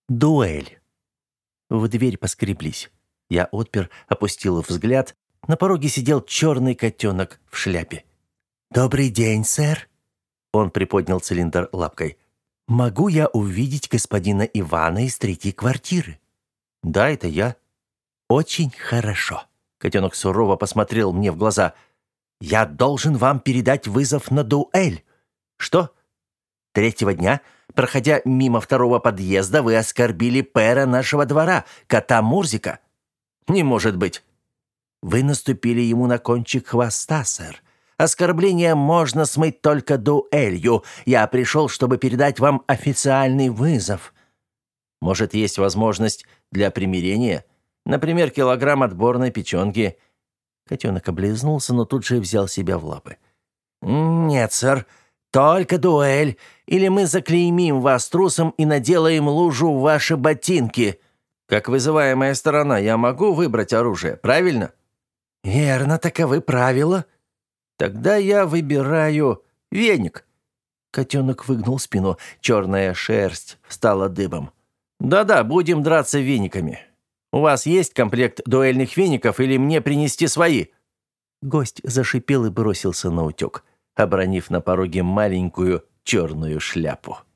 Дуэль. В дверь поскреблись. Я отпер, опустил взгляд. На пороге сидел черный котенок в шляпе. «Добрый день, сэр!» Он приподнял цилиндр лапкой. «Могу я увидеть господина Ивана из третьей квартиры?» «Да, это я». «Очень хорошо». Котенок сурово посмотрел мне в глаза. «Я должен вам передать вызов на дуэль». «Что?» «Третьего дня, проходя мимо второго подъезда, вы оскорбили пэра нашего двора, кота Мурзика». «Не может быть». «Вы наступили ему на кончик хвоста, сэр. Оскорбление можно смыть только дуэлью. Я пришел, чтобы передать вам официальный вызов». «Может, есть возможность для примирения? Например, килограмм отборной печенки?» Котенок облизнулся, но тут же взял себя в лапы. «Нет, сэр, только дуэль. Или мы заклеймим вас трусом и наделаем лужу в ваши ботинки». «Как вызываемая сторона, я могу выбрать оружие, правильно?» «Верно, таковы правила». «Тогда я выбираю веник». Котенок выгнул спину, черная шерсть встала дыбом. «Да-да, будем драться вениками. У вас есть комплект дуэльных веников или мне принести свои?» Гость зашипел и бросился наутек, обронив на пороге маленькую черную шляпу.